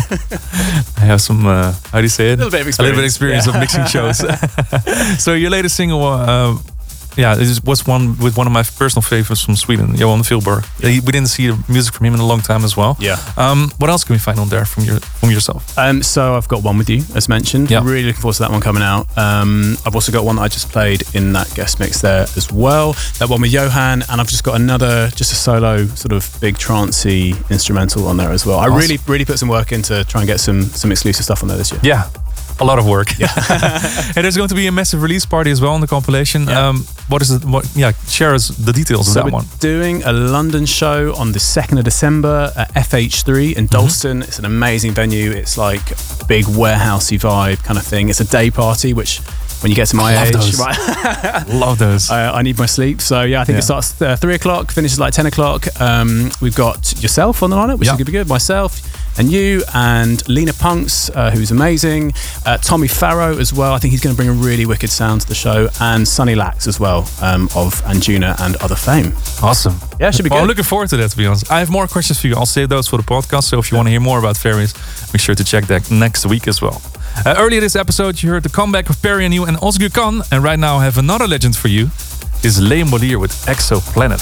[SPEAKER 6] I have some, uh, how do you say it?
[SPEAKER 14] A little bit of experience.
[SPEAKER 6] A little bit of experience
[SPEAKER 14] yeah.
[SPEAKER 6] of mixing shows. So your latest single. Uh, Yeah, this was one with one of my personal favorites from Sweden, Johan Fjällberg. Yeah. We didn't see music from him in a long time as well.
[SPEAKER 14] Yeah.
[SPEAKER 6] Um, what else can we find on there from your from yourself?
[SPEAKER 14] Um, so I've got One With You, as mentioned.
[SPEAKER 6] Yeah.
[SPEAKER 14] Really looking forward to that one coming out. Um, I've also got one that I just played in that guest mix there as well. That one with Johan, and I've just got another, just a solo sort of big trancey instrumental on there as well. Awesome. I really, really put some work in to try and get some some exclusive stuff on there this year.
[SPEAKER 6] Yeah. A lot of work.
[SPEAKER 14] Yeah.
[SPEAKER 6] And there's going to be a massive release party as well on the compilation.
[SPEAKER 14] Yeah.
[SPEAKER 6] Um, what is it? What? Yeah, share us the details
[SPEAKER 14] so
[SPEAKER 6] of that
[SPEAKER 14] we're
[SPEAKER 6] one.
[SPEAKER 14] Doing a London show on the second of December at F H three in Dalston. Mm-hmm. It's an amazing venue. It's like big warehousey vibe kind of thing. It's a day party, which when you get to my
[SPEAKER 6] Love
[SPEAKER 14] age,
[SPEAKER 6] those.
[SPEAKER 14] right?
[SPEAKER 6] Love those.
[SPEAKER 14] I, I need my sleep. So yeah, I think
[SPEAKER 6] Yeah.
[SPEAKER 14] it starts uh, three o'clock, finishes like ten o'clock. Um, we've got yourself on the lineup, which
[SPEAKER 6] Yeah.
[SPEAKER 14] is going to be good. Myself. And you and Lena Punks, uh, who's amazing. Uh, Tommy Farrow as well. I think he's going to bring a really wicked sound to the show. And Sunny Lax as well, um, of Anjuna and Other Fame.
[SPEAKER 6] Awesome.
[SPEAKER 14] Yeah, it should be
[SPEAKER 6] well,
[SPEAKER 14] good.
[SPEAKER 6] I'm looking forward to that, to be honest. I have more questions for you. I'll save those for the podcast. So if you want to hear more about Farius, make sure to check that next week as well. Uh, earlier this episode, you heard the comeback of Perry and you and Ozgur Khan. And right now I have another legend for you. This is Leigh Molière with Exoplanet.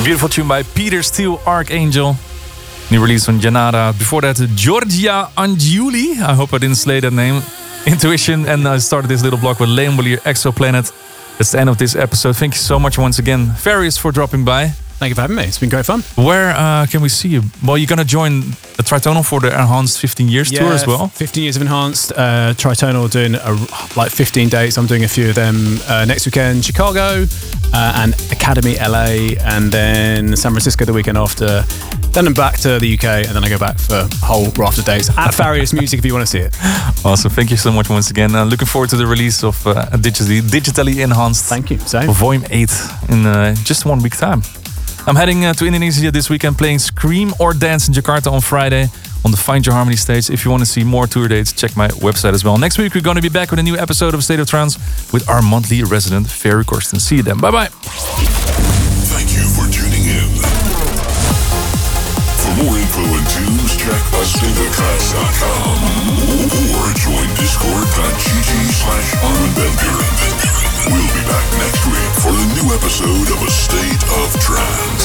[SPEAKER 6] Beautiful tune by Peter Steele, Archangel. New release on Janada. Before that, Giorgia Angiuli. I hope I didn't slay that name. Intuition. And I started this little block with Leon Bolier, Exoplanet. That's the end of this episode. Thank you so much once again, Farius, for dropping by.
[SPEAKER 14] Thank you for having me. It's been great fun.
[SPEAKER 6] Where uh, can we see you? Well, you're going to join the Tritonal for the Enhanced fifteen years
[SPEAKER 14] yeah,
[SPEAKER 6] tour as well.
[SPEAKER 14] fifteen years of Enhanced. Uh, Tritonal doing a, like fifteen dates. I'm doing a few of them uh, next weekend. Chicago uh, and Academy L A, and then San Francisco the weekend after. Then I'm back to the U K, and then I go back for a whole raft of dates. At Farius Music if you want to see it.
[SPEAKER 6] Awesome. Thank you so much once again. Uh, looking forward to the release of uh, digitally, digitally Enhanced.
[SPEAKER 14] Thank you. Same.
[SPEAKER 6] Volume eight in uh, just one week time. I'm heading uh, to Indonesia this weekend, playing Scream or Dance in Jakarta on Friday on the Find Your Harmony stage. If you want to see more tour dates, check my website as well. Next week, we're going to be back with a new episode of State of Trance with our monthly resident, Ferry Corsten. See you then. Bye-bye.
[SPEAKER 1] Thank you for tuning in. For more info and tunes, check a state of trance dot com or join discord.gg slash Armin van Buuren. We'll be back next week for a new episode of A State of Trance.